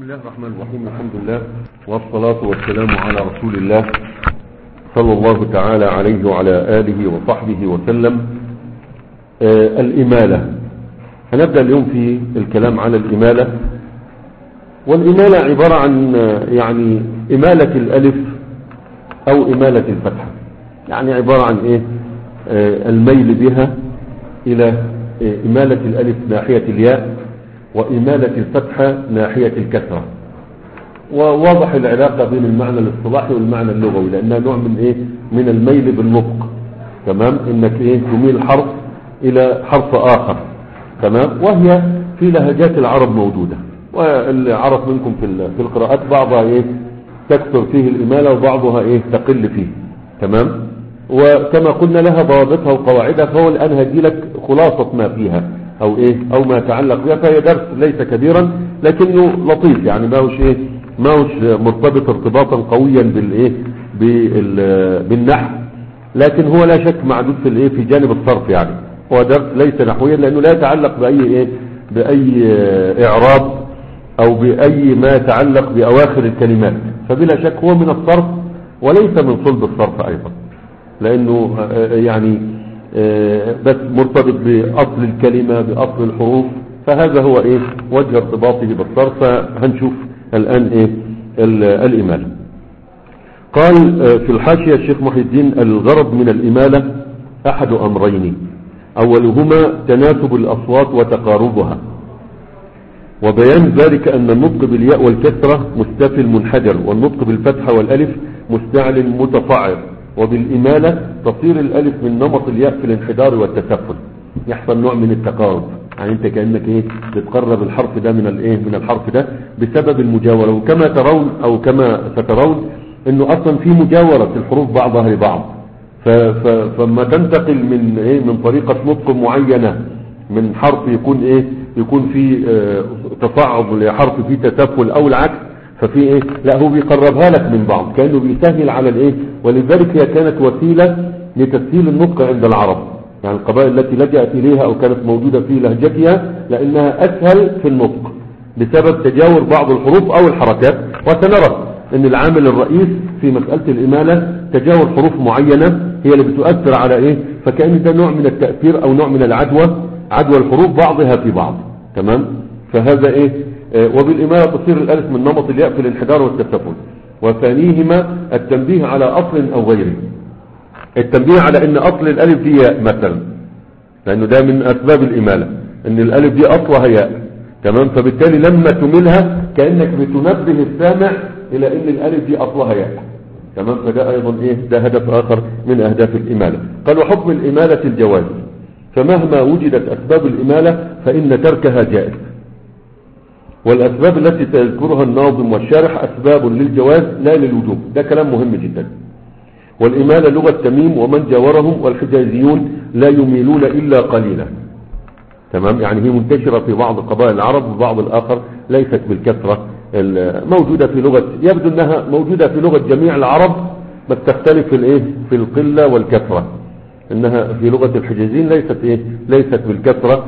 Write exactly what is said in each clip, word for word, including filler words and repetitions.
بسم الله الرحمن الرحيم. الحمد لله والصلاة والسلام على رسول الله صلى الله تعالى عليه وعلى آله وصحبه وسلم. آه الإمالة، هنبدأ اليوم في الكلام على الإمالة. والإمالة عبارة عن يعني إمالة الألف أو إمالة الفتحة، يعني عبارة عن إيه؟ آه الميل بها إلى آه إمالة الألف ناحية الياء وإمالة الفتحة ناحية الكسرة. وواضح العلاقة بين المعنى الاصطلاحي والمعنى اللغوي، لأنها نوع من إيه؟ من الميل بالنطق. تمام، إنك إيه؟ تميل حرف إلى حرف آخر. تمام، وهي في لهجات العرب موجودة، واللي عرف منكم في في القراءات بعضها إيه؟ تكثر فيه الإمالة وبعضها إيه؟ تقل فيه. تمام، وكما قلنا لها ضوابطها وقواعدها، فهو الآن هدي لك خلاصة ما فيها او ايه او ما يتعلق بها. فهي درس ليس كبيرا لكنه لطيف، يعني ما هوش ايه ما هوش مرتبط ارتباطا قويا بالايه بالنحو، لكن هو لا شك معدود في الايه في جانب الصرف. يعني هو درس ليس نحويا لانه لا يتعلق باي ايه باي اعراب او باي ما يتعلق باواخر الكلمات، فبلا شك هو من الصرف وليس من صلب الصرف ايضا، لانه يعني بس مرتبط بأصل الكلمة بأصل الحروف. فهذا هو ايه وجه ارتباطه بالصرف. فهنشوف الآن ايه الإمالة. قال في الحاشية الشيخ محي الدين: الغرض من الإمالة أحد أمرين، أولهما تناسب الأصوات وتقاربها، وبيان ذلك أن النطق بالياء والكسرة مستفل منحدر، والنطق بالفتحة والألف مستعل متفعر. وبالإمالة تصير الألف من نمط الياء في الانحدار والتسفل، يحصل نوع من التقارب، يعني انت كأنك ايه بتقرب الحرف ده من الايه من الحرف ده بسبب المجاورة. وكما ترون او كما سترون انه اصلا في مجاورة الحروف بعضها لبعض، فما تنتقل من ايه من طريقة نطق معينة من حرف يكون ايه يكون في اه تصاعد لحرف فيه تسفل او العكس، ففي ايه لا هو بيقربها لك من بعض، كأنه بيسهل على الايه. ولذلك هي كانت وسيلة لتسهيل النطق عند العرب، يعني القبائل التي لجأت اليها او كانت موجودة في لهجتها لانها اسهل في النطق بسبب تجاور بعض الحروف او الحركات. وسنرى ان العامل الرئيس في مسألة الامالة تجاور حروف معينة هي اللي بتؤثر على ايه، فكأن ده نوع من التأثير او نوع من العدوى، عدوى الحروف بعضها في بعض. تمام، فهذا ايه وبالإمالة تصير الألف من نمط الياء في الانحدار والتسفل. وثانيهما التنبيه على أصل أو غيره، التنبيه على أن أصل الألف دي ياء مثلا، لأنه ده من أسباب الإمالة أن الألف دي أصلها ياء. تمام، فبالتالي لما تملها كأنك بتنبه السامع إلى أن الألف دي أصلها ياء. تمام، فده أيضا إيه ده هدف آخر من أهداف الإمالة. قال: وحكم الإمالة الجواز، فمهما وجدت أسباب الإمالة فإن تركها جائز. والأسباب التي تذكرها الناظم والشارح أسباب للجواز لا للوجوب. ده كلام مهم جدا. والإمالة لغة تميم ومن جاورهم، والحجازيون لا يميلون إلا قليلا. تمام، يعني هي منتشرة في بعض قبائل العرب وبعض الآخر ليست بالكثرة موجودة في لغة، يبدو أنها موجودة في لغة جميع العرب بس تختلف في الإيه في القلة والكثرة، إنها في لغة الحجازيين ليست إيه ليست بالكثرة.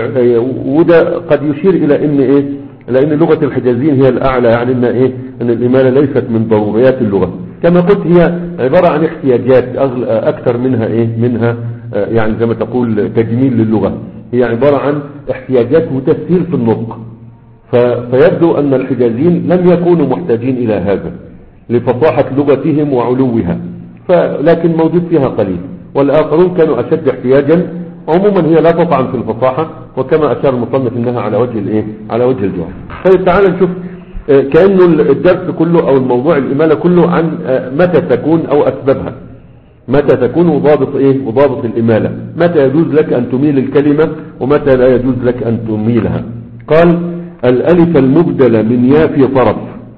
وده قد يشير إلى إن إيه لأن لغة الحجازيين هي الأعلى، يعني إن إيه أن الإمالة ليست من ضروريات اللغة. كما قلت هي عبارة عن احتياجات أكثر منها إيه منها يعني زي ما تقول تجميل للغة، هي عبارة عن احتياجات وتسهيل في النطق. فيبدو أن الحجازيين لم يكونوا محتاجين إلى هذا لفصاحة لغتهم وعلوها، لكن موجود فيها قليل، والآخرون كانوا أشد احتياجا. عموما هي لا تطعن في الفصاحة، وكما أشار المصنف إنها على وجه الإيه على وجه الجواب. طيب تعال نشوف كأنه الدرس كله أو الموضوع الإمالة كله عن متى تكون أو أسبابها، متى تكون وضابط إيه وضابط الإمالة، متى يجوز لك أن تميل الكلمة ومتى لا يجوز لك أن تميلها. قال: الألف المبدلة من ياء في طرف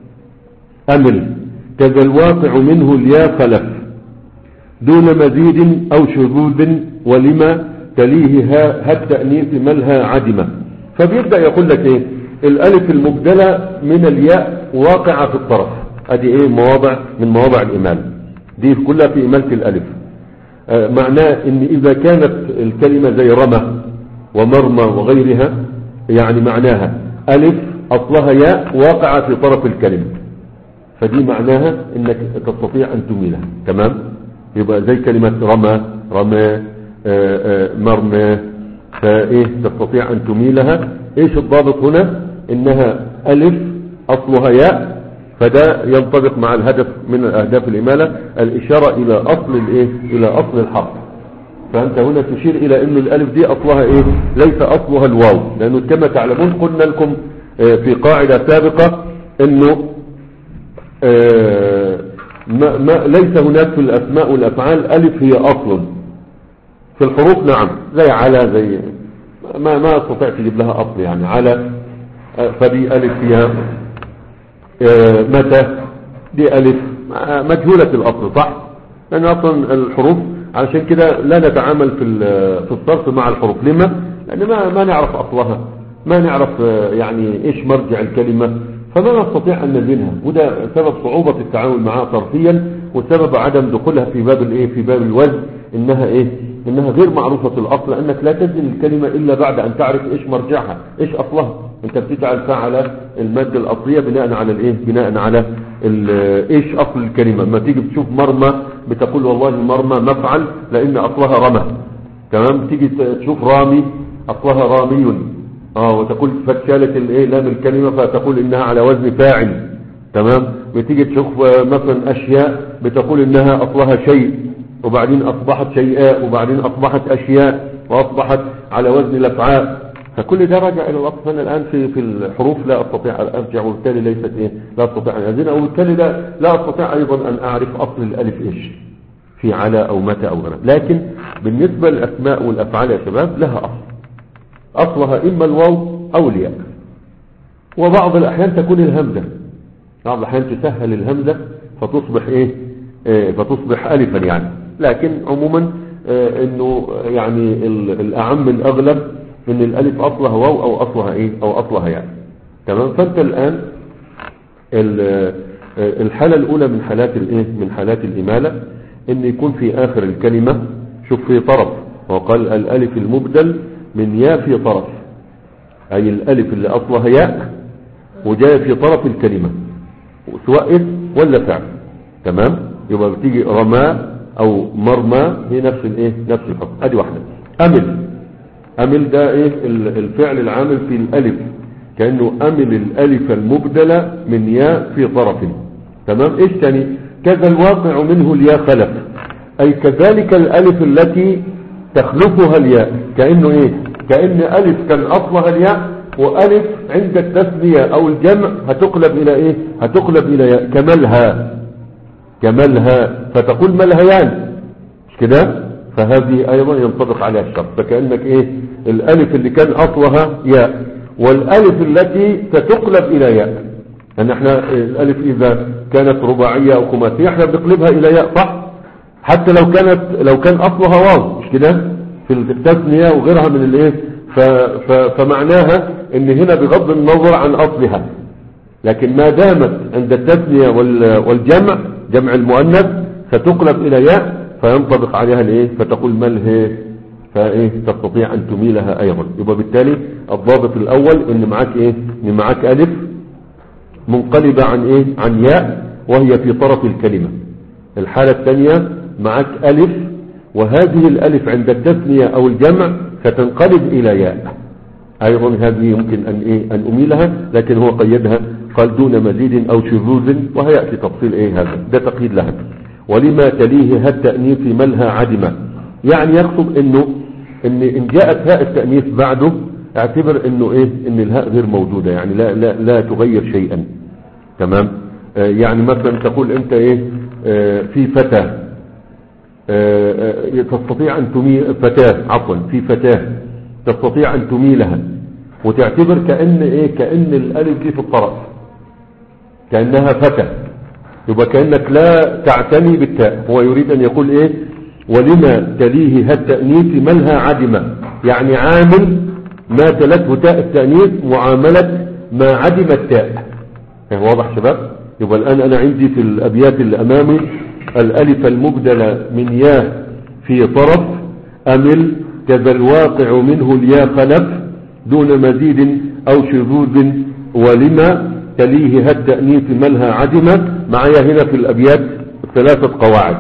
أمل، كذا الواقع منه الياء خلف، دون مزيد أو شذوذ، ولما تليه ها التأنيث ملها عدمة. فبيبدأ يقول لك ايه الالف المبدلة من الياء واقعة في الطرف، ادي ايه مواضع من مواضع الامالة دي كلها في امالة الالف. آه معناه ان اذا كانت الكلمة زي رمى ومرمى وغيرها، يعني معناها الف اصلها ياء واقعة في طرف الكلمة، فدي معناها انك تستطيع ان تميلها. تمام؟ يبقى زي كلمة رمى، رمى، مرمى، فايه تستطيع ان تميلها. ايش الضابط هنا؟ انها الف اصلها ياء، فده ينطبق مع الهدف من اهداف الامالة الاشارة الى اصل الايه، الى اصل الحرف. فانت هنا تشير الى ان الالف دي اصلها ايه؟ ليس اصلها الواو، لانه كما تعلمون قلنا لكم في قاعدة سابقة انه ما ما ليس هناك في الاسماء والافعال الف هي اصل. في الحروف نعم، زي على، زي ما ما استطيع تجيب لها اصل، يعني على فدي الف فيها، متى دي الف مجهولة الاصل، صح؟ لان اصلا الحروف علشان كده لا نتعامل في في الصرف مع الحروف. لما؟ لان ما ما نعرف اصلها، ما نعرف يعني ايش مرجع الكلمة، فما نستطيع ان نزنها، وده سبب صعوبة التعامل معها صرفيا، وسبب عدم دخولها في باب الايه، في باب الوزن، انها ايه، انها غير معروفة الاصل، لانك لا تزن الكلمة الا بعد ان تعرف ايش مرجعها، ايش اصلها. انت بتجعل فعل المادة الاصلية بناء على الايه، بناء على ايش اصل الكلمة. لما تيجي تشوف مرمى بتقول والله مرمى مفعل لان اصلها رمى. تمام؟ تيجي تشوف رامي اصلها رامي، اه وتقول فتشالت الايه لام الكلمة فتقول انها على وزن فاعل. تمام؟ بتيجي تشوف مثلا اشياء بتقول انها اصلها شيء، وبعدين اصبحت شيئاء، وبعدين اصبحت اشياء، واصبحت على وزن الافعال. فكل ده راجع الى الاصل. انا الان في في الحروف لا استطيع ان ارجع، وبالتالي ليست ايه، لا استطيع ان ازنها، وبالتالي لا لا استطيع ايضا ان اعرف اصل الالف ايش في على او متى او غيرها. لكن بالنسبة للاسماء والافعال يا شباب لها اصل، اصلها اما الواو او الياء، وبعض الاحيان تكون الهمزة، بعض الاحيان تسهل الهمزة فتصبح ايه, إيه فتصبح الفا يعني. لكن عموما إيه انه يعني الاعم الاغلب ان الالف اصلها واو او اصلها ايه، او اصلها ياء. تمام؟ فانت الان الحالة الاولى من حالات الايه، من حالات الامالة ان يكون في اخر الكلمة، شوف في طرف، وقال الالف المبدل من ياء في طرف، اي الالف اللي اصلها ياء وجاء في طرف الكلمة سواء اسم ولا فعل. تمام؟ يبقى بتيجي رمى او مرمى هي نفس الايه، نفس الحكم. ادي واحدة. امل، امل ده ايه الفعل العامل في الالف، كأنه امل الالف المبدلة من ياء في طرف. تمام؟ ايش تاني؟ كذا الواقع منه الياء خلف، اي كذلك الالف التي تخلفها الياء، كأنه ايه، كأن الف كان اصلها الياء، والف عند التثنية او الجمع هتقلب الى ايه، هتقلب الى ياء، كملها، كملها، فتقول ملهيان، مش كده؟ فهذه ايضا ينطبق عليها الشرط. فكأنك ايه، الالف اللي كان اصلها ياء والالف التي ستقلب الى ياء، ان احنا الالف اذا كانت رباعية او خماسية احنا بنقلبها الى ياء، صح؟ حتى لو كانت، لو كان اصلها واو، مش كده؟ في التثنية وغيرها من الايه، فمعناها ان هنا بغض النظر عن اصلها، لكن ما دامت عند التثنية والجمع، جمع المؤنث، ستقلب الى ياء فينطبق عليها الايه، فتقول مله، فايه تستطيع ان تميلها ايضا. يبقى بالتالي الضابط الاول ان معاك ايه، ان معاك الف منقلبة عن ايه، عن ياء وهي في طرف الكلمة. الحالة الثانية معاك الف وهذه الالف عند التثنية او الجمع ستنقلب الى ياء ايضا، هذه يمكن ان ايه، ان اميلها، لكن هو قيدها قال دون مزيد او شذوذ، وهيأتي تفصيل ايه هذا، ده تقييد لها. ولما تليه التأنيث ملها عدمة، يعني يقصد انه ان ان جاءت هاء التأنيث بعده اعتبر انه ايه، ان الهاء غير موجودة، يعني لا لا لا تغير شيئا. تمام؟ آه يعني مثلا تقول انت ايه، آه في فتاة، آه آه تستطيع ان تميل، فتاة عفوا، في فتاة تستطيع ان تميلها وتعتبر كأن ايه، كأن الالف دي في الطرف، كأنها فتاة، يبقى كأنك لا تعتني بالتاء. هو يريد ان يقول ايه، ولما تليه التأنيث ملها عدمة، يعني عامل ما تلته تاء التأنيث معاملة ما عدم التاء. واضح شباب؟ يبقى الآن أنا عندي في الأبيات اللي أمامي الألف المبدلة من ياء في طرف، أمل كذا الواقع منه الياء خلف دون مزيد أو شذوذ، ولما تليه هالتأنيث ملها عدمة. معايا هنا في الأبيات ثلاثة قواعد،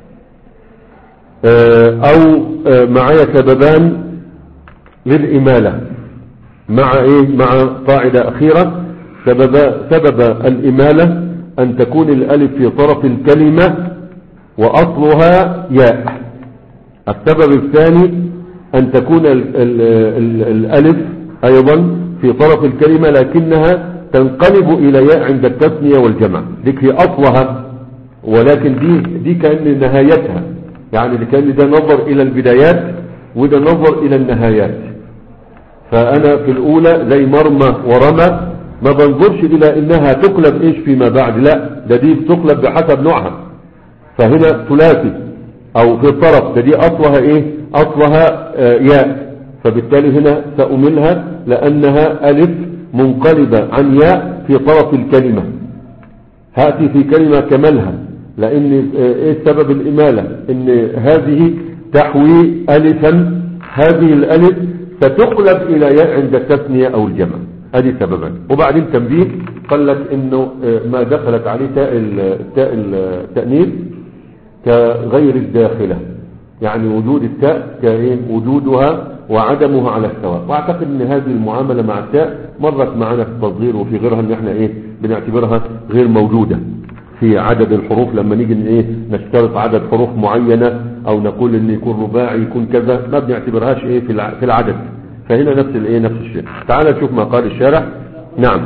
أو معايا سببان للإمالة مع إيه مع قاعدة أخيرة. سبب سبب الإمالة أن تكون الألف في طرف الكلمة وأصلها ياء. السبب الثاني أن تكون ال ال ال الألف أيضا في طرف الكلمة لكنها تنقلب إلى ياء عند التثنية والجمع. ديك هي أصلها، ولكن دي دي كأن نهايتها، يعني كأن ده نظر إلى البدايات وده نظر إلى النهايات. فأنا في الأولى زي مرمى ورمى ما بنظرش إلى إنها تقلب إيش فيما بعد، لا ده دي بتقلب بحسب نوعها. فهنا ثلاثي أو في الطرف، ده دي أصلها إيه أصلها آه ياء، فبالتالي هنا سأملها لأنها ألف منقلبة عن ياء في طرف الكلمة. هاتي في كلمة كملها، لأن إيه سبب الإمالة؟ إن هذه تحوي ألفا، هذه الألف ستقلب إلى ياء عند التثنية أو الجمع. هذه سببا. وبعدين تنبيه قال لك إنه ما دخلت عليه تاء التأنيث كغير الداخلة، يعني وجود التاء كوجودها وعدمها على السواء. واعتقد ان هذه المعاملة مع التاء مرت معنا في التصغير وفي غيرها، ان احنا ايه بنعتبرها غير موجودة في عدد الحروف. لما نيجي ايه نشترط عدد حروف معينة او نقول ان يكون رباعي يكون كذا، ما بنعتبرهاش ايه في العدد. فهنا نفس الايه نفس الشيء. تعال نشوف ما قال الشارح. نعم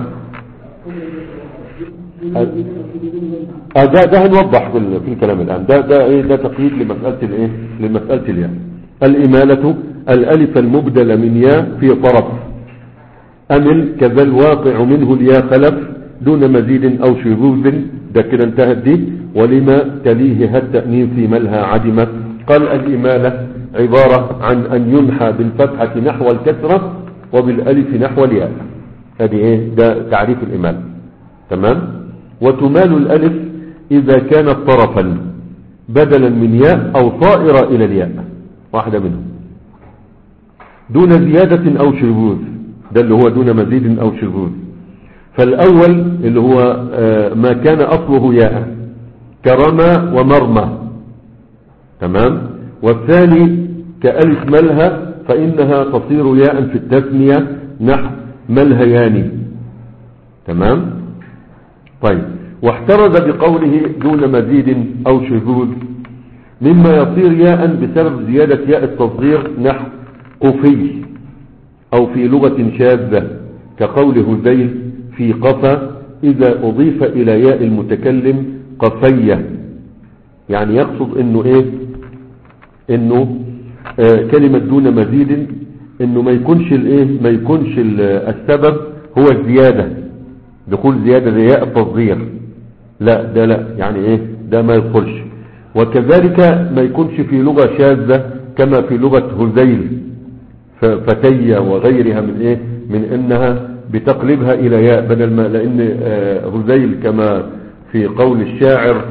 ده ده هنوضح في, في الكلام الان. ده ده ايه ده تقييد لمسألة الايه لمسألة الياء. الإمالة الألف المبدل من ياء في طرف أمل كذا الواقع منه الياء خلف دون مزيد أو شذوذ. ده كده انتهت دي. ولما تليه التأنيث ملها عدمة. قال الإمالة عبارة عن أن ينحى بالفتحة نحو الكسرة وبالألف نحو الياء. هذه ايه ده تعريف الإمالة. تمام. وتمال الألف إذا كانت طرفا بدلا من ياء أو طائرة إلى الياء، واحدة منهم، دون زيادة أو شذوذ. ده اللي هو دون مزيد أو شذوذ. فالأول اللي هو ما كان أصله ياء كرمى ومرمى. تمام. والثاني كألف ملها فإنها تصير ياء في التثنية نحو ملهيان. تمام. طيب. واحترز بقوله دون مزيد أو شذوذ مما يصير ياء بسبب زيادة ياء التصغير نحو قفي، أو في لغة شاذة كقول هذيل في قفا إذا أضيف إلى ياء المتكلم قفية. يعني يقصد إنه إيه إنه آه كلمة دون مزيد إنه ما يكونش الإيه ما يكونش السبب هو الزيادة، دخول زيادة زي ياء التصغير، لا ده لا، يعني إيه ده ما يدخلش. وكذلك ما يكونش في لغة شاذة كما في لغة هذيل فتي وغيرها من ايه من انها بتقلبها الى ياء بدل ما، لان هذيل كما في قول الشاعر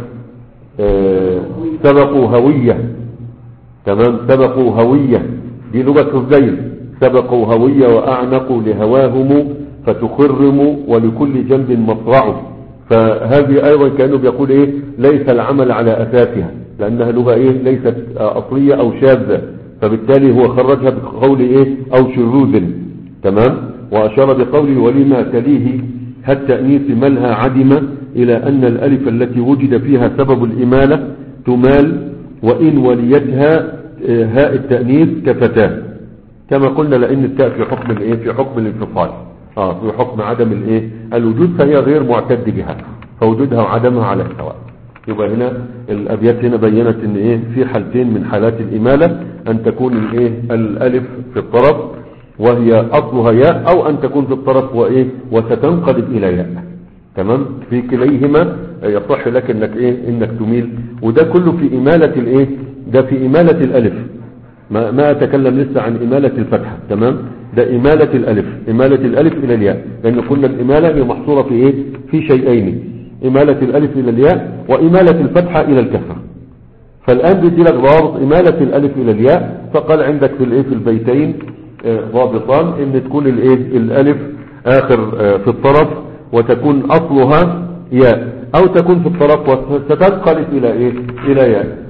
سبقوا هوية. تمام. سبقوا هوية دي لغة هذيل. سبقوا هوية واعنقوا لهواهم فتخرموا ولكل جنب مصرع. فهذه ايضا كانه بيقول ايه ليس العمل على اساسها، لانها لغة ايه ليست اصلية او شاذة، فبالتالي هو خرجها بقول ايه او شذوذ. تمام. واشار بقوله ولما تليه التأنيث ملها عدمة الى ان الالف التي وجد فيها سبب الامالة تمال وان وليتها هاء التأنيث كفتاه، كما قلنا لان التاء في حكم الايه في حكم الانفصال، اه في حكم عدم الايه الوجود، فهي غير معتد بها، فوجودها وعدمها على السواء. يبقى هنا الابيات هنا بينت ان ايه في حالتين من حالات الامالة، ان تكون الايه الالف في الطرف وهي اصلها ياء، او ان تكون في الطرف وايه وستنقلب الى ياء. تمام. في كليهما يصح لك انك ايه انك تميل. وده كله في امالة الايه ده في امالة الالف، ما, ما اتكلم لسه عن امالة الفتحة. تمام. ده امالة الالف، امالة الالف الى الياء، لان قلنا الامالة هي محصورة في ايه في شيئين، امالة الالف الى الياء وامالة الفتحة الى الكسرة. فالان بيدي لك ضابط امالة الالف الى الياء، فقال عندك في الايه في البيتين ضابطان ان تكون الايه الالف آخر في الطرف وتكون أصلها ياء، أو تكون في الطرف وستنقلب إلى إيه؟ إلى ياء.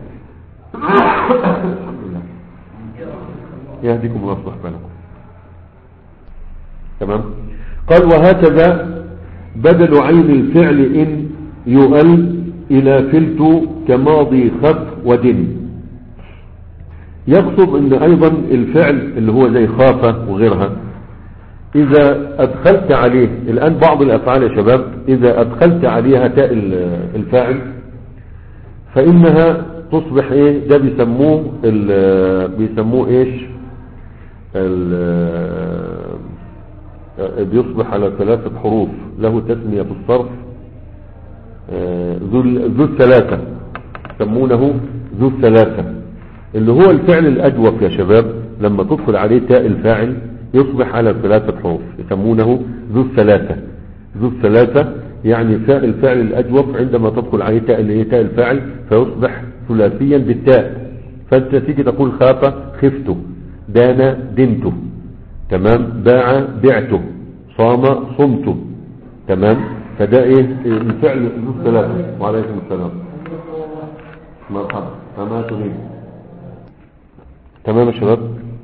يهديكم الله يصلح بالكم. تمام. قال وهكذا بدل عين الفعل إن يؤل إلى فلت كماضي خف ودن. يقصد ان ايضا الفعل اللي هو زي خافة وغيرها اذا ادخلت عليه الان بعض الافعال يا شباب اذا ادخلت عليها تاء الفاعل فانها تصبح ايه؟ ده بيسموه بيسموه ايش؟ بيصبح على ثلاثة حروف، له تسمية في الصرف ذو ذو الثلاثة، يسمونه ذو الثلاثة، اللي هو الفعل الأجوف يا شباب. لما تدخل عليه تاء الفاعل يصبح على ثلاثة حروف، يسمونه ذو الثلاثة. ذو الثلاثة يعني فاء الفعل الأجوف عندما تدخل عليه تاء اللي هي تاء الفاعل فيصبح ثلاثيا بالتاء. فانت تيجي تقول خاف خفته، دان دنته، تمام، باع بعته، صام صمته، تمام. فده ايه الفعل ذو الثلاثة. وعليكم السلام. مرحبا. فما تريد؟ تمام يا شباب.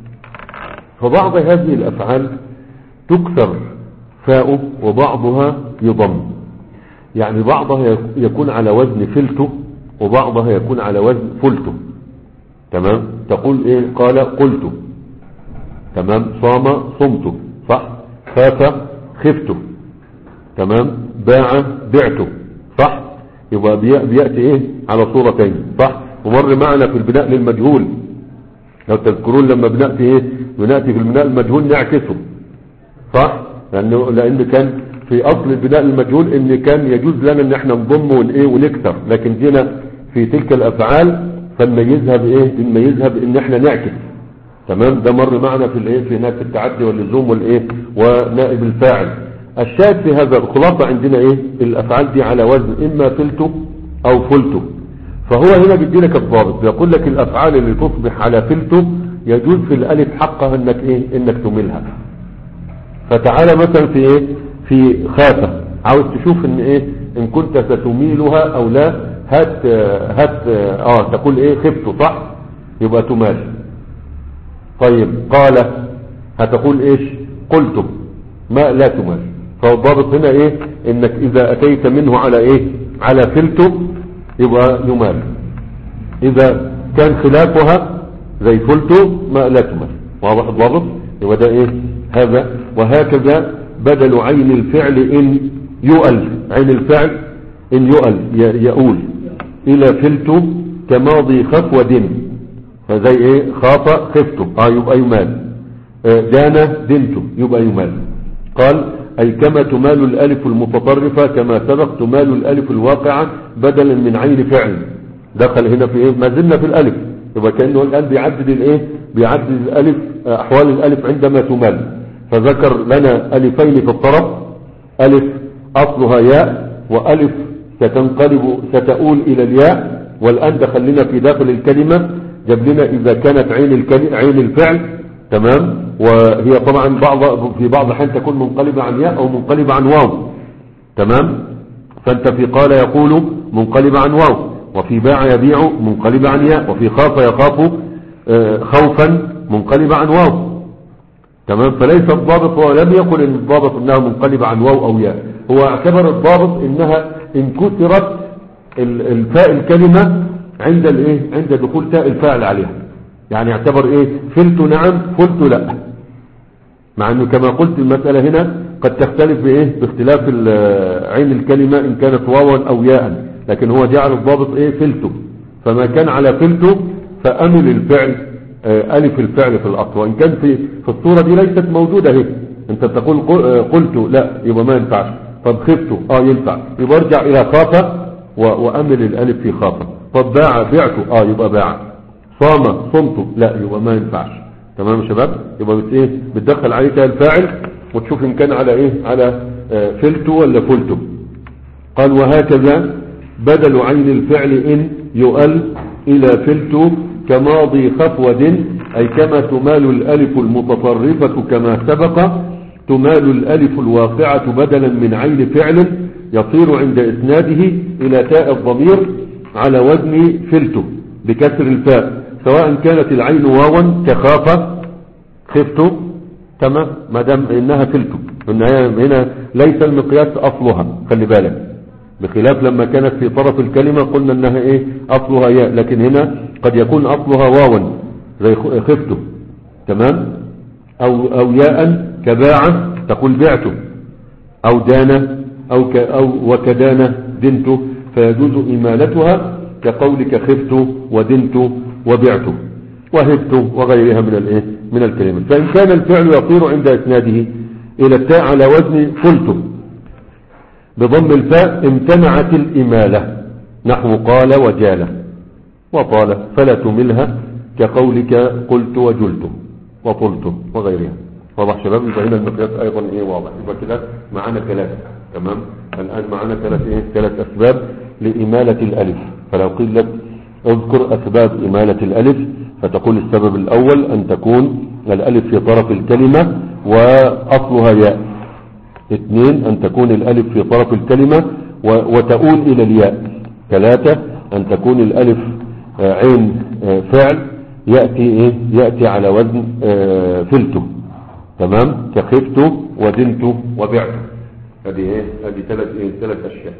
فبعض هذه الافعال تكسر فاء وبعضها يضم، يعني بعضها يكون على وزن فلته وبعضها يكون على وزن فلته، تمام. تقول ايه؟ قال قلت، تمام، صام صمته، صح، خاف خفته، تمام، باع بعته، صح. يبقى بيأتي ايه على صورتين، صح. ومر معنا في البناء للمجهول لو تذكرون لما بنأتي ايه بنأتي في البناء المجهول نعكسه، صح، لانه لان كان في اصل البناء المجهول ان كان يجوز لنا ان احنا نضم ونايه ونكسر، لكن جينا في تلك الافعال فنميزها بايه؟ بنميزها بان احنا نعكس، تمام. ده مر معنا في الايه في هناك التعدي واللزوم والايه ونائب الفاعل. الشاهد في هذا الخلاصة عندنا ايه؟ الافعال دي على وزن اما فلته او فلته. فهو هنا بيدي لك الضابط، بيقول لك الافعال اللي تصبح على فلته يجوز في الالف حقها انك ايه؟ انك تميلها. فتعالى مثلا في ايه؟ في خافة، عاوز تشوف ان ايه ان كنت ستميلها او لا، هات هات اه تقول ايه؟ خفته، صح، يبقى تمال. طيب قال هتقول ايش؟ قلته، ما لا تمال. فالضابط هنا ايه؟ انك اذا اتيت منه على ايه؟ على فلته يبقى يمال، اذا كان خلافها زي فلته ما لا تمال. واضح الضابط؟ يبقى ده ايه؟ هذا. وهكذا بدل عين الفعل ان يؤل، عين الفعل ان يؤل يؤول الى فلته كماضي خف ودن، فزي ايه؟ خاف خفته، اه يبقى يمال. آه دان دنته يبقى يمال. قال اي كما تمال الالف المتطرفة كما سبق تمال الالف الواقعة بدلا من عين فعل. دخل هنا في ايه؟ ما زلنا في الالف، يبقى كأنه الان بيعدد الايه؟ بيعدد الالف، احوال الالف عندما تمال. فذكر لنا الفين في الطرف، الف اصلها ياء والف ستنقلب ستؤول الى الياء، والان دخل لنا في داخل الكلمة جاب لنا اذا كانت عين الكلمة عين الفعل، تمام. وهي طبعا بعض في بعض الحين تكون منقلبة عن ياء او منقلبة عن واو، تمام. فانت في قال يقول منقلبة عن واو، وفي باع يبيع منقلبة عن ياء، وفي خاف يخاف خوفا منقلبة عن واو، تمام. فليس الضابط، هو لم يقل ان الضابط انها منقلبة عن واو او ياء، هو اعتبر الضابط انها ان كسرت الفاء الكلمة عند الايه؟ عند دخول تاء الفاعل عليها، يعني اعتبر ايه؟ فلت نعم فلت لا، مع انه كما قلت المسألة هنا قد تختلف بايه؟ باختلاف عين الكلمة ان كانت واوا او ياء، لكن هو جعل الضابط ايه؟ فلته. فما كان على فلته فامل الفعل آه الف الفعل في الاصل، وان كان في في الصورة دي ليست موجودة هي، انت تقول قلت لا يبقى ما ينفعش. طب خفته اه ينفع، يبقى ارجع الى خافة وامل الالف في خافة. طب باع بعته اه يبقى باع. صام صمته لا يبقى ما ينفعش، تمام يا شباب. يبقى بت ايه؟ بتدخل عليك الفاعل وتشوف ان كان على ايه؟ على آه فلته ولا فلته. قال وهكذا بدل عين الفعل ان يؤل الى فلته كماضي خف ودن، اي كما تمال الالف المتطرفة كما سبق تمال الألف الواقعة بدلا من عين فعل يصير عند إسناده إلى تاء الضمير على وزن فلته بكسر الفاء، سواء كانت العين واوا كخاف خفت، تمام، ما دام انها فلته. هنا ليس المقياس اصلها، خلي بالك، بخلاف لما كانت في طرف الكلمة قلنا انها ايه اصلها ياء، لكن هنا قد يكون اصلها واوا زي خفته، تمام، او او ياء كباعة تقول بعته، او دانة او ك او وكدانة دنته، فيجوز امالتها كقولك خفت ودنت وبعت وهبت وغيرها من الايه من الكلمات. فان كان الفعل يطير عند اسناده الى التاء على وزن فلت بضم الفاء امتنعت الاماله، نحو قال وجال وطال، فلا تملها كقولك قلت وجلت وطلت وغيرها. واضح شباب؟ يبقى هنا المقياس ايضا ايه واضح. يبقى كده معانا ثلاثه، تمام. الان معانا ثلاث ايه ثلاث اسباب لاماله الالف. فلو قيل لك اذكر اسباب اماله الالف، فتقول السبب الاول ان تكون الالف في طرف الكلمه واصلها ياء. اثنين، ان تكون الالف في طرف الكلمه وتؤول الى الياء. ثلاثه، ان تكون الالف عين فعل ياتي ايه ياتي على وزن فلته، تمام، كخفت ودنت وبعت. هذه ايه هذه ثلاث ايه ثلاث اشياء.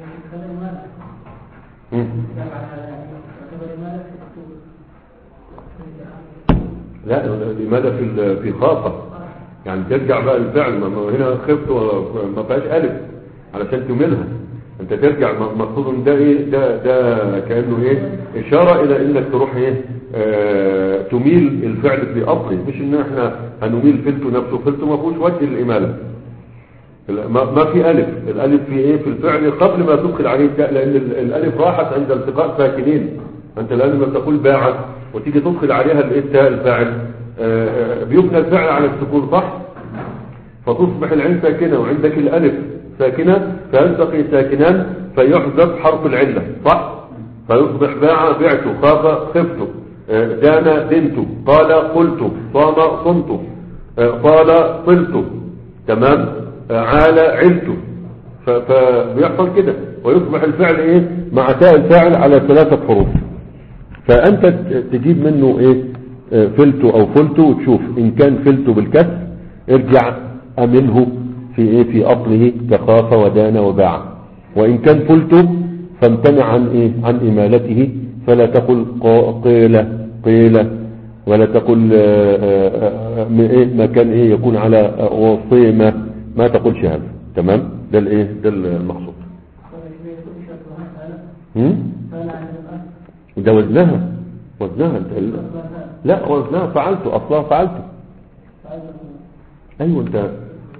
لا، لماذا في في خاصة يعني ترجع بقى الفعل، ما هنا خفت ما فيهاش الف علشان تملها، انت ترجع مقصود ان ده ايه ده ده كانه ايه اشاره الى انك تروح ايه اه تميل الفعل في اصله، مش ان احنا هنميل فلته نفسه. فلته ما فيهوش وجه الاماله، ما في الف. الالف في ايه في الفعل قبل ما تدخل عليه التاء، لان الالف راحت عند التقاء ساكنين. انت الان لما تقول باعت وتيجي تدخل عليها التاء الفاعل اه بيبنى الفعل على السكون، صح؟ فتصبح العين ساكنه وعندك الالف ساكنة، فيلتقي ساكنان فيحذف حرف العلة، صح؟ فيصبح باع بعت، خاف خفت، دان دنت، قال قلت، صام صمت، طال طلت، تمام، عال علت. فبيحصل كده ويصبح الفعل ايه مع تاء الفاعل على ثلاثة حروف. فانت تجيب منه ايه فلت او فلت، وتشوف ان كان فلت بالكسر ارجع امنه في ايه في اصله كخاف ودان وباع. وان كان فلت فامتنع عن ايه عن امالته، فلا تقل قيل قيل، ولا تقل ايه ما كان ايه يكون على وصيمه، ما تقولش هذا، تمام. ده الايه ده المقصود. هم ده وزنها وزنها انت لا وزنها فعلته، اصلها فعلته. ايوه انت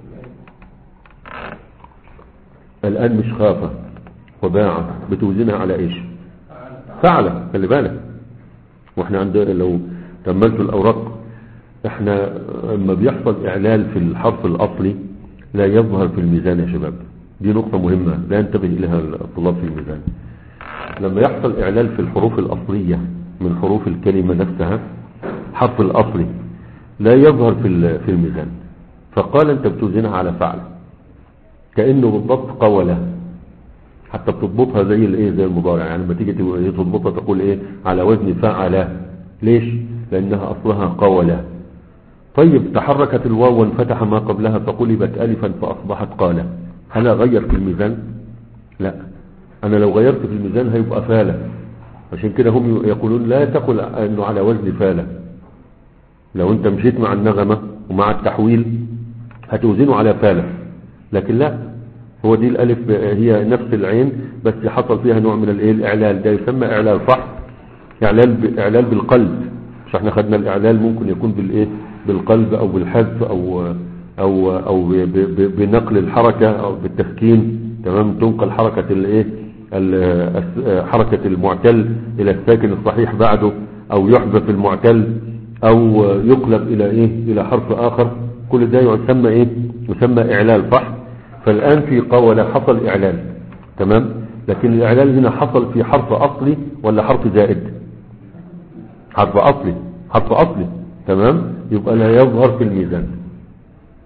الآن مش خافة وباعة بتوزنها على ايش؟ فعلة، خلي بالك. واحنا عندنا لو كملتوا الأوراق، احنا لما بيحصل إعلال في الحرف الأصلي لا يظهر في الميزان يا شباب. دي نقطة مهمة لا ينتبه إليها الطلاب في الميزان. لما يحصل إعلال في الحروف الأصلية من حروف الكلمة نفسها، حرف الأصلي لا يظهر في في الميزان. فقال انت بتوزنها على فعل، كأنه بالضبط قولة، حتى بتضبطها زي الايه زي المضارع. يعني لما تيجي تضبطها تقول ايه على وزن فعل. ليش؟ لانها اصلها قولة. طيب تحركت الواو وانفتح ما قبلها فقلبت الفا فاصبحت قالة، هل اغير في الميزان؟ لا، انا لو غيرت في الميزان هيبقى فالة. عشان كده هم يقولون لا تقل انه على وزن فالة. لو انت مشيت مع النغمة ومع التحويل هتوزنه على فالة، لكن لا، هو دي الالف هي نفس العين بس حصل فيها نوع من الايه الاعلال. ده يسمى اعلال، صح؟ اعلال اعلال بالقلب. مش احنا خدنا الاعلال ممكن يكون بالايه بالقلب او بالحذف او او او بنقل الحركه او بالتسكين، تمام. تنقل حركه الايه حركه المعتل الى الساكن الصحيح بعده، او يحذف المعتل، او يقلب الى ايه الى حرف اخر. كل ده يسمى ايه يسمى اعلال، صح؟ فالان في قولة حصل اعلال، تمام. لكن الاعلال هنا حصل في حرف اصلي ولا حرف زائد؟ حرف اصلي، حرف اصلي، تمام. يبقى لا يظهر في الميزان.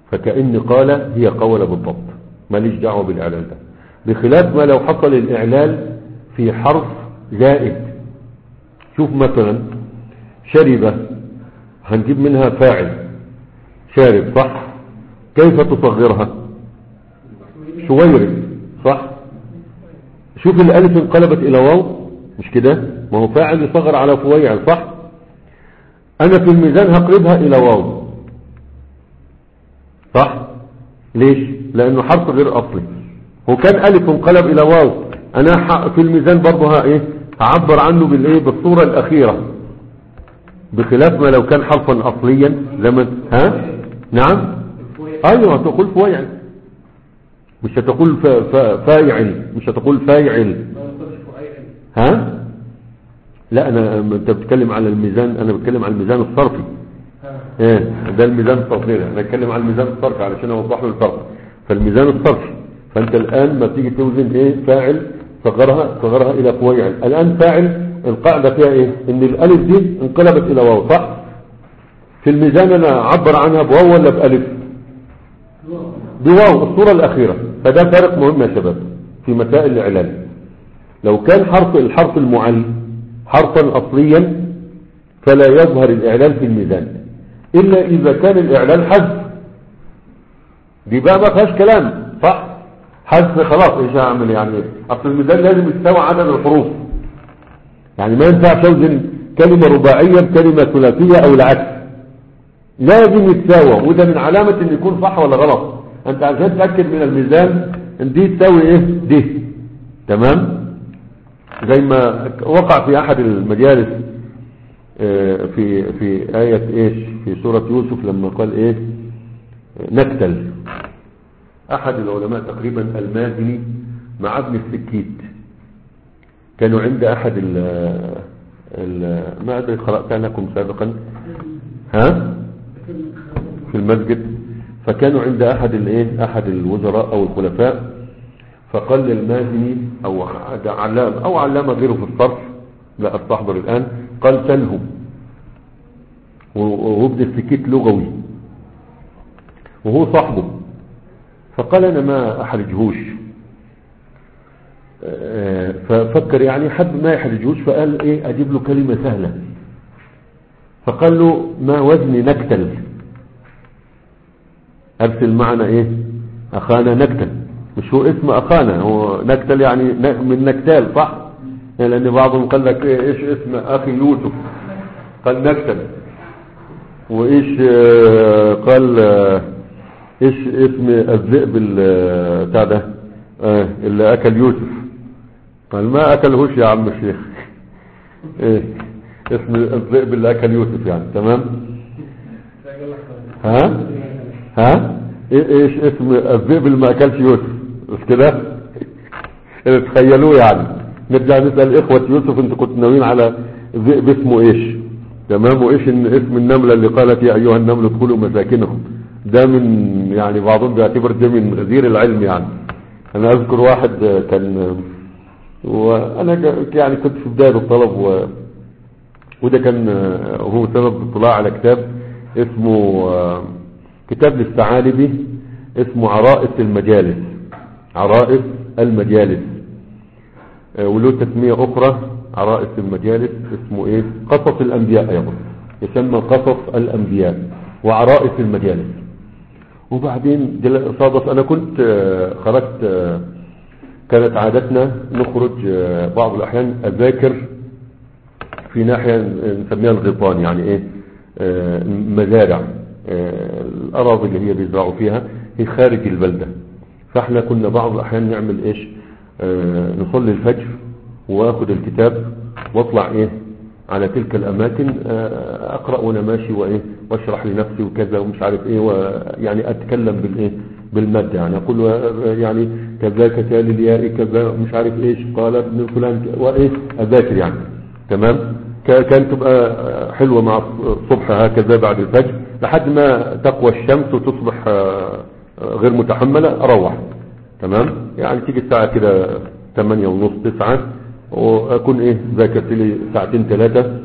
فكأن قال هي قول بالضبط، ماليش دعوة بالإعلال ده، بخلاف ما لو حصل الإعلال في حرف زائد. شوف مثلا شرب، هنجيب منها فاعل شارب صح، كيف تصغرها؟ شويرب صح. شوف الألف انقلبت إلى واو، مش كده؟ ما هو فاعل يصغر على فويعل صح. أنا في الميزان هقلبها إلى واو صح. ليش؟ لأنه حرف غير أصلي، هو كان ألف انقلب إلى واو، أنا في الميزان برضه ها إيه هعبر عنه بالإيه؟ بالصورة الأخيرة، بخلاف ما لو كان حرفا أصليا زمن. ها نعم أيوة تقول فويعل، مش هتقول فايعل، مش هتقول فايعل. ها لا انا انت بتتكلم على الميزان، انا بتكلم على الميزان الصرفي. ايه ده الميزان الصرفي، انا بتكلم على الميزان الصرفي علشان اوضح له الفرق. فالميزان الصرفي، فانت الان ما تيجي توزن ايه فاعل صغرها صغرها الى فويعل. الان فاعل القاعده فيها ايه؟ ان الالف دي انقلبت الى واو صح. في الميزان انا اعبر عنها بواو ولا بالف؟ بواو الصورة الأخيرة. فده فارق مهم يا شباب في مسائل الإعلال. لو كان حرف الحرف المعل حرفا أصليا فلا يظهر الإعلال في الميزان إلا إذا كان الإعلال حذف، دي بقى ما فيهاش كلام صح. حذف خلاص ايش هعمل يعني؟ أصل الميزان لازم يستوى عدد الحروف، يعني ما ينفع توزن كلمة رباعية بكلمة ثلاثية أو العكس، لازم يتساوى. وده من علامة ان يكون صح ولا غلط. انت عشان تأكد من الميزان ان دي تساوي ايه دي، تمام. زي ما وقع في احد المجالس في في آية ايش في سورة يوسف لما قال ايه نكتل. احد العلماء تقريبا المازني مع ابن السكيت كانوا عند احد ال ال ما ادري قرأتها لكم سابقا ها في المسجد. فكانوا عند احد الايه احد الوزراء او الخلفاء، فقال للمازني او علام او علامه غيره في الصرف لا استحضر الان، قال تنهم. وابن السكيت لغوي وهو صاحبه، فقال انا ما احرجهوش. ففكر يعني حد ما يحرجهوش، فقال ايه اجيب له كلمه سهله. فقال له ما وزن نكتل؟ ارسل معنا ايه اخانا نكتل. مش هو اسم اخانا، هو نكتل يعني من نكتال صح، لان بعضهم قال لك ايش اسم اخي يوسف، قال نكتل. وايش آه قال آه ايش اسم الذئب بتاع ده آه اللي اكل يوسف؟ قال ما اكلهوش يا عم الشيخ. ايه اسم الذئب اللي اكل يوسف يعني، تمام. ها ها ايش اسم الذئب اللي ما اكلش يوسف؟ مش كده تخيلوه يعني. نرجع نسأل اخوة يوسف انتوا كنتوا ناويين على ذئب اسمه ايش؟ تمام. وايش ان اسم النملة اللي قالت يا ايها النمل ادخلوا مساكنهم؟ ده من يعني بعضهم بيعتبر ده من غزير العلم يعني. انا اذكر واحد كان وانا يعني كنت في بداية الطلب و... وده كان هو سبب اطلاع على كتاب اسمه كتاب للثعالبي اسمه عرائس المجالس. عرائس المجالس وله تسمية اخرى عرائس المجالس اسمه ايه قصص الانبياء، ايضا يسمى قصص الانبياء وعرائس المجالس. وبعدين صادف انا كنت خرجت، كانت عادتنا نخرج بعض الاحيان اذاكر في ناحية نسميها الغيطان، يعني ايه مزارع الاراضي اللي هي بيزرعوا فيها هي خارج البلدة. فاحنا كنا بعض الاحيان نعمل ايش اه نصلي الفجر واخد الكتاب واطلع ايه على تلك الاماكن اه اقرأ وانا ماشي وايه واشرح لنفسي وكذا ومش عارف ايه، ويعني اتكلم بالايه بالمادة، يعني اقول يعني كذا كتال الياء كذا مش عارف ايش قال ابن فلان وايه اذاكر يعني، تمام. كانت تبقى حلوة مع الصبح هكذا بعد الفجر لحد ما تقوى الشمس وتصبح غير متحملة اروح، تمام. يعني تيجي الساعة كده ثمانية ونص تسعة واكون ايه ذاكرت لي ساعتين ثلاثة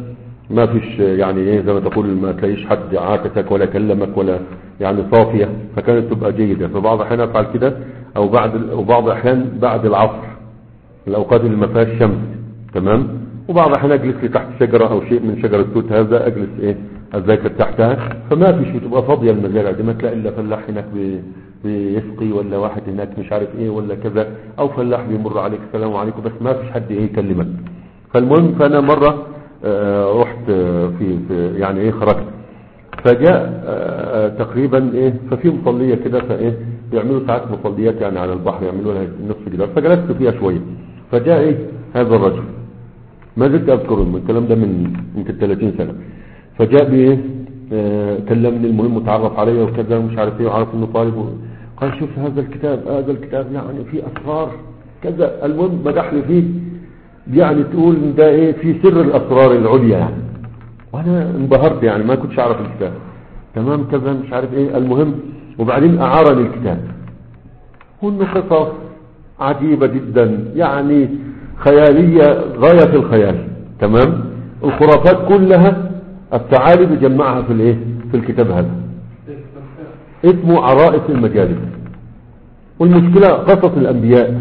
ما فيش يعني ايه زي ما تقول ما تلاقيش حد عاكسك ولا كلمك ولا يعني صافية، فكانت تبقى جيدة. فبعض الاحيان افعل كده، او بعد وبعض الاحيان بعد العصر الاوقات اللي ما فيهاش شمس، تمام. وبعض الاحيان اجلس لي تحت شجرة او شيء من شجر التوت هذا، اجلس ايه اذاكر تحتها. فما فيش، بتبقى فاضية المزارع دي، ما تلاقي الا فلاح هناك بيسقي، ولا واحد هناك مش عارف ايه ولا كذا، او فلاح بيمر عليك السلام عليكم، بس ما فيش حد ايه يكلمك. فالمهم فانا مرة آه رحت آه في, في يعني ايه خرجت، فجاء آه تقريبا ايه ففي مصلية كده، فايه بيعملوا ساعات مصليات يعني على البحر، يعملوا لها نصف جدار، فجلست فيها شوية. فجاء ايه هذا الرجل، ما زلت اذكره من الكلام ده من يمكن ثلاثين سنة. فجاء بايه آه كلمني، المهم متعرف علي وكذا ومش عارف ايه، وعارف انه طالب، قال شوف هذا الكتاب، هذا الكتاب يعني فيه اسرار كذا. المهم مدح لي فيه، يعني تقول ده ايه في سر الاسرار العليا يعني. وانا انبهرت يعني، ما كنتش اعرف الكتاب، تمام كذا مش عارف ايه. المهم وبعدين اعارني الكتاب، وانه قصص عجيبة جدا يعني خيالية غاية في الخيال، تمام. الخرافات كلها الثعالب يجمعها في الايه في الكتاب هذا، اسمه عرائس المجالس. والمشكلة قصص الانبياء،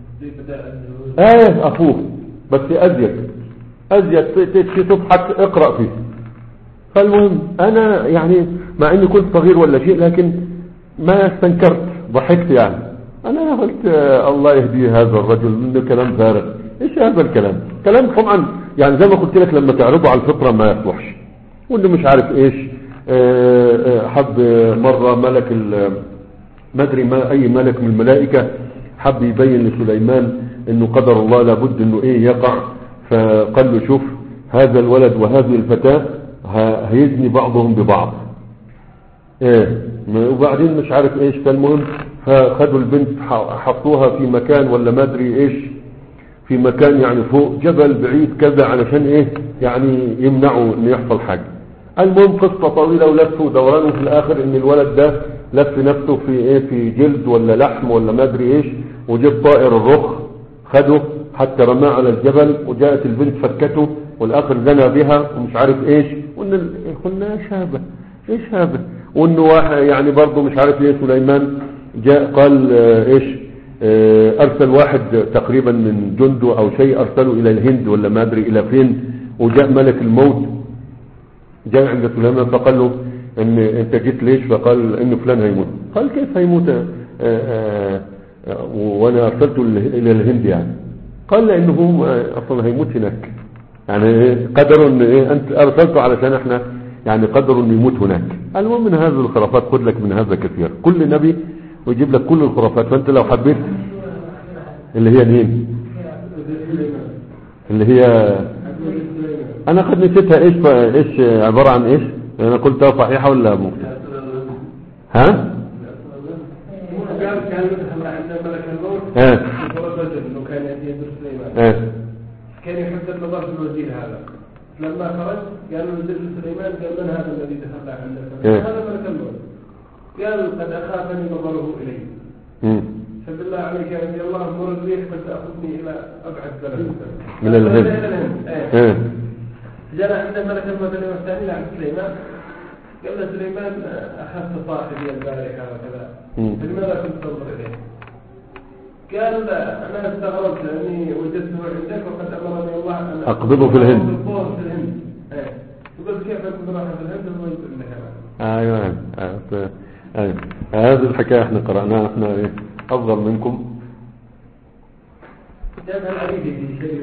ايه اخوه بس ازيد ازيد تضحك اقرأ فيه. فالمهم انا يعني مع اني كنت صغير ولا شيء، لكن ما استنكرت، ضحكت يعني. انا قلت الله يهدي هذا الرجل، انه كلام فارغ، ايش هذا الكلام؟ كلام طبعا يعني زي ما قلت لك لما تعرضه على الفطرة ما يصلحش. وانه مش عارف ايش حب مرة ملك ما ادري ما اي ملك من الملائكة حب يبين لسليمان انه قدر الله لابد انه ايه يقع. فقال له شوف هذا الولد وهذه الفتاة هيزني بعضهم ببعض ايه، وبعدين مش عارف ايش. فالمهم فخدوا البنت حطوها في مكان ولا ما ادري ايش، في مكان يعني فوق جبل بعيد كذا، علشان ايه يعني يمنعوا ان يحصل حاجة. المهم قصة طويلة ولف ودوران، وفي الاخر ان الولد ده لف نفسه في ايه في جلد ولا لحم ولا ما ادري ايش، وجاب طائر الرخ خده حتى رماه على الجبل، وجاءت البنت فكته والاخر زنى بها ومش عارف ايش. وان قلنا ايش هذا ايش هذا. وانه واحد يعني برضه مش عارف ايه سليمان جاء قال اه ايش اه ارسل واحد تقريبا من جنده او شيء، ارسله الى الهند ولا ما ادري الى فين. وجاء ملك الموت جاء عند سليمان فقال له ان انت جيت ليش؟ فقال ان فلان هيموت. قال كيف هيموت اه اه وانا ارسلته الى الهند يعني؟ قال لانه اصلا هيموت هناك، يعني قدروا ان ايه انت ارسلته علشان احنا يعني قدروا انه يموت هناك. المهم من هذه الخرافات خذ لك من هذا كثير، كل نبي ويجيب لك كل الخرافات. فانت لو حبيت اللي هي مين اللي هي انا قد نسيتها ايش ايش عبارة عن ايش. انا قلتها صحيحة ولا ممكن؟ ها اه اه كان يحب النظر في الوزير هذا، لما خرج قالوا له سليمان قال من هذا الذي دخل عندك؟ هذا ملك الموت. قال قد اخافني نظره الي. فبالله عليك يا نبي الله مر الريح فتاخذني الى ابعد بلد من الهند. ايه جاء عند ملك الموت اليوم الثاني لعند سليمان، قال له سليمان اخذت صاحبي البارحه وكذا، فلماذا كنت تنظر اليه؟ قال لا انا استغربت لاني وجدته عندك وقد امرني الله ان اقبضه في الهند. في الهند ايه وقلت كيف اقبض راح في الهند وما يقول لك انا ايوه ايوه هذه الحكايه احنا قراناها، احنا ايه افضل منكم. جابها العريبي في شيء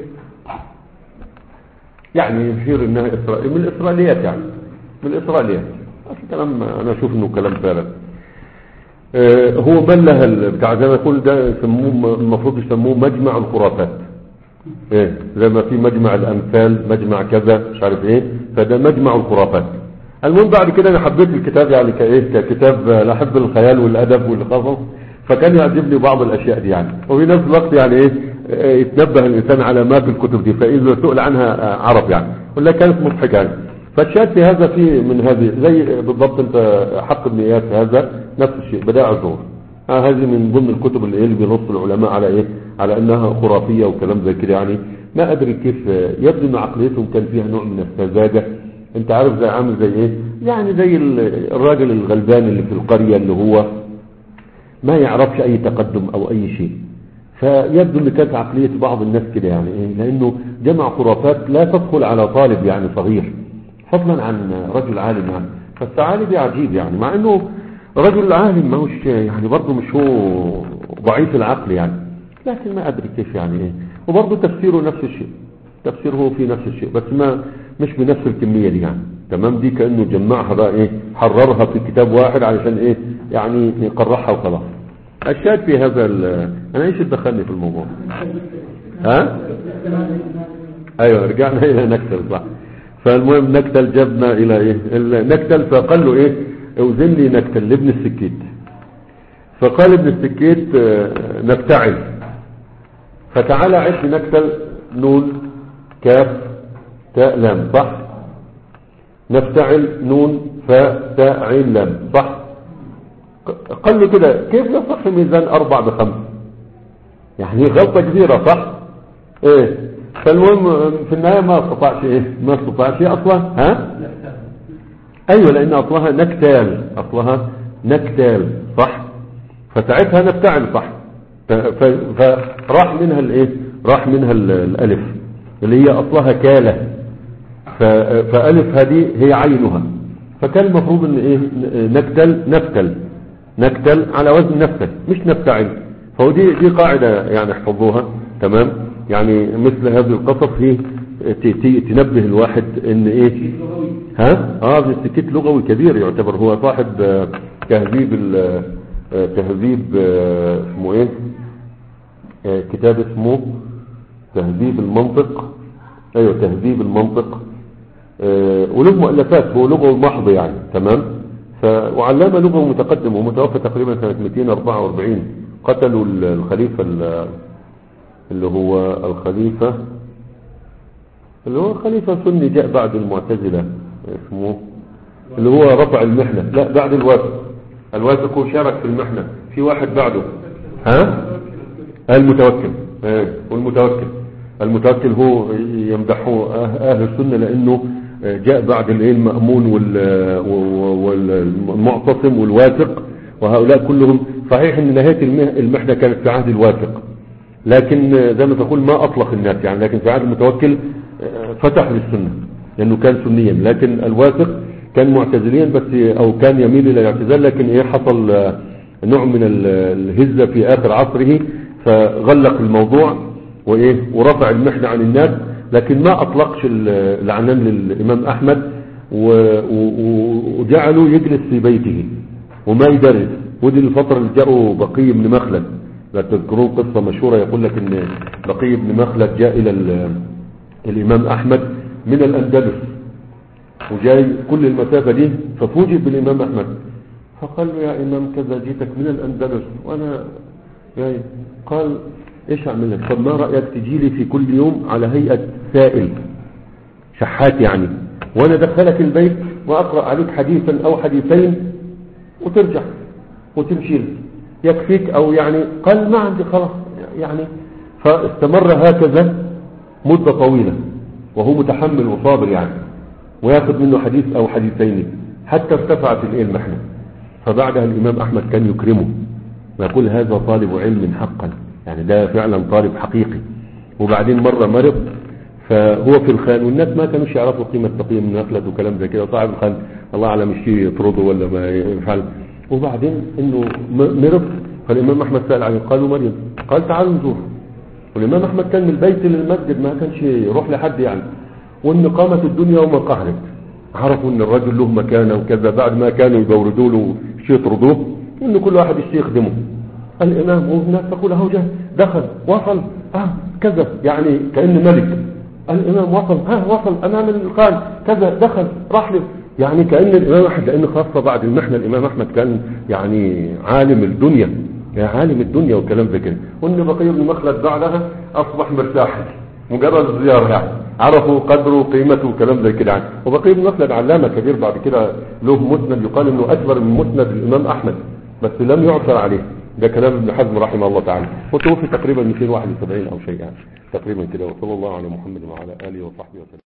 يعني يشير انها اسرائيل من الاسرائيليات، يعني من الاسرائيليات. الكلام انا اشوف انه كلام فارغ. اه هو بله بتاع زي ما يقول ده يسموه المفروض يسموه مجمع الخرافات. ايه زي ما في مجمع الامثال مجمع كذا مش عارف ايه، فده مجمع الخرافات. المهم بعد كده انا حبيت الكتاب يعني كايه ككتاب لا احب الخيال والادب والقصص، فكان يعجبني بعض الاشياء دي يعني. وفي نفس الوقت يعني ايه يتنبه الانسان على ما في الكتب دي، فاذا سئل عنها عرب يعني ولا كانت مضحكه يعني. فالشاهد في هذا في من هذه زي بالضبط انت حق ابن اياس هذا نفس الشيء بدائع الظهور. آه هذه من ضمن الكتب اللي, اللي بينص العلماء على ايه على انها خرافيه وكلام زي كده يعني، ما ادري كيف، يبدو ان عقليتهم كان فيها نوع من السذاجه. انت عارف زي عامل زي ايه، يعني زي الراجل الغلبان اللي في القريه اللي هو ما يعرفش اي تقدم او اي شيء. فيبدو ان كانت عقليه بعض الناس كده يعني ايه، لانه جمع خرافات لا تدخل على طالب يعني صغير، فضلا عن رجل عالم يعني. فالثعالبي عجيب يعني، مع انه رجل عالم ما هوش يعني برضه مش هو ضعيف العقل يعني، لكن ما ادري كيف يعني ايه. وبرضه تفسيره نفس الشيء، تفسيره في نفس الشيء، بس ما مش بنفس الكميه دي يعني. تمام، دي كانه جمعها بقى ايه، حررها في كتاب واحد علشان ايه يعني يقرحها وخلاص. الشاهد في هذا انا ايش دخلني في الموضوع؟ ها ايوه رجعنا الى نكتل صح. فالمهم نكتل جبنا الى ايه نكتل، فقال له ايه اوزن لي نكتل لابن السكيت. فقال ابن السكيت نفتعل. فتعالى عد نكتل نون كاف تاء لام صح، نفتعل نون فاء تاء عين لام صح. قال له كده كيف يصح ميزان أربع بخمس؟ يعني غلطة كبيرة صح ايه. فالمهم في النهاية ما استطاعش ايه ما استطاعش اصلا ها ايوه، لان اصلها نكتال، اصلها نكتال صح. فساعتها نفتعل صح. فراح منها الايه راح منها الالف اللي هي اصلها كالة، فالف هذه هي عينها. فكان المفروض ان ايه نكتل نفتل نكتل على وزن نفتل مش نفتعل. فهو دي دي قاعدة يعني احفظوها تمام. يعني مثل هذه القصص هي تنبه الواحد ان ايه ها اه ابن السكيت لغوي كبير يعتبر، هو صاحب تهذيب تهذيب اسمه ايه كتاب اسمه تهذيب المنطق. ايوه تهذيب المنطق، وله مؤلفات، هو لغوي محض يعني تمام. وعلامة لغوي متقدم ومتوفى تقريبا سنة مئتين وأربعة وأربعين. قتلوا الخليفة اللي هو الخليفة اللي هو خليفة سني جاء بعد المعتزلة اسمه اللي هو رفع المحنة، لا بعد الواثق. الواثق هو شارك في المحنة، في واحد بعده ها المتوكل. والمتوكل المتوكل هو يمدحه اهل السنة لانه جاء بعد الايه المأمون والمعتصم والواثق، وهؤلاء كلهم صحيح ان نهاية المحنة كانت في عهد الواثق، لكن زي ما تقول ما اطلق الناس يعني. لكن في عهد المتوكل فتح للسنة لانه كان سنيا، لكن الواثق كان معتزليا بس او كان يميل الى الاعتزال، لكن ايه حصل نوع من الهزة في اخر عصره فغلق الموضوع وايه ورفع المحنة عن الناس، لكن ما اطلقش العنان للامام احمد وجعله يجلس في بيته وما يدرس. ودي الفترة اللي جاءوا بقي بن مخلد، لا تذكرون قصة مشهورة يقول لك ان بقي بن مخلد جاء الى الامام احمد من الاندلس وجاي كل المسافة دي، ففوجئ بالامام احمد فقال له يا امام كذا جيتك من الاندلس وانا جاي. قال ايش اعمل لك؟ طب ما رأيك تجي لي في كل يوم على هيئة سائل شحات يعني، وانا ادخلك البيت واقرأ عليك حديثا او حديثين وترجع وتمشي يكفيك او يعني. قال ما عندي خلاص يعني. فاستمر هكذا مدة طويلة وهو متحمل وصابر يعني، وياخذ منه حديث او حديثين حتى ارتفعت الايه المحنة. فبعدها الامام احمد كان يكرمه ويقول هذا طالب علم حقا، يعني ده فعلا طالب حقيقي. وبعدين مرة مرض فهو في الخان والناس ما كانوش يعرفوا قيمة بقية من نخلة وكلام زي كده، صاحب الخان الله اعلم يشتري يطرده ولا ما يفعل. وبعدين انه مرض فالامام احمد سأل عنه، قالوا مريض، قال تعالوا نزور. والامام احمد كان من البيت للمسجد ما كانش يروح لحد يعني. وان قامت الدنيا وما قهرت، عرفوا ان الرجل له مكانه وكذا بعد ما كانوا يبوردوا له شيء يطردوه، وان كل واحد يشتي يخدمه. الامام والناس تقول اهو جه دخل وصل اه كذا يعني كأن ملك. الامام وصل ها وصل امام الخان كذا دخل راح له يعني كأن الامام احمد، لانه خاصة بعد المحنة الامام احمد كان يعني عالم الدنيا يا عالم الدنيا وكلام زي كده. وان بقي بن مخلد بعدها اصبح مرتاح مجرد الزيارة يعني، عرفوا قدره وقيمته وكلام زي كده يعني. وبقي بن مخلد علامة كبير بعد كده له مسند يقال انه اكبر من مسند الامام احمد بس لم يعثر عليه ده كلام ابن حزم رحمه الله تعالى، وتوفي تقريبا مئتين وواحد وسبعين او شيء يعني تقريبا كده. وصلى الله على محمد وعلى اله وصحبه وسلم.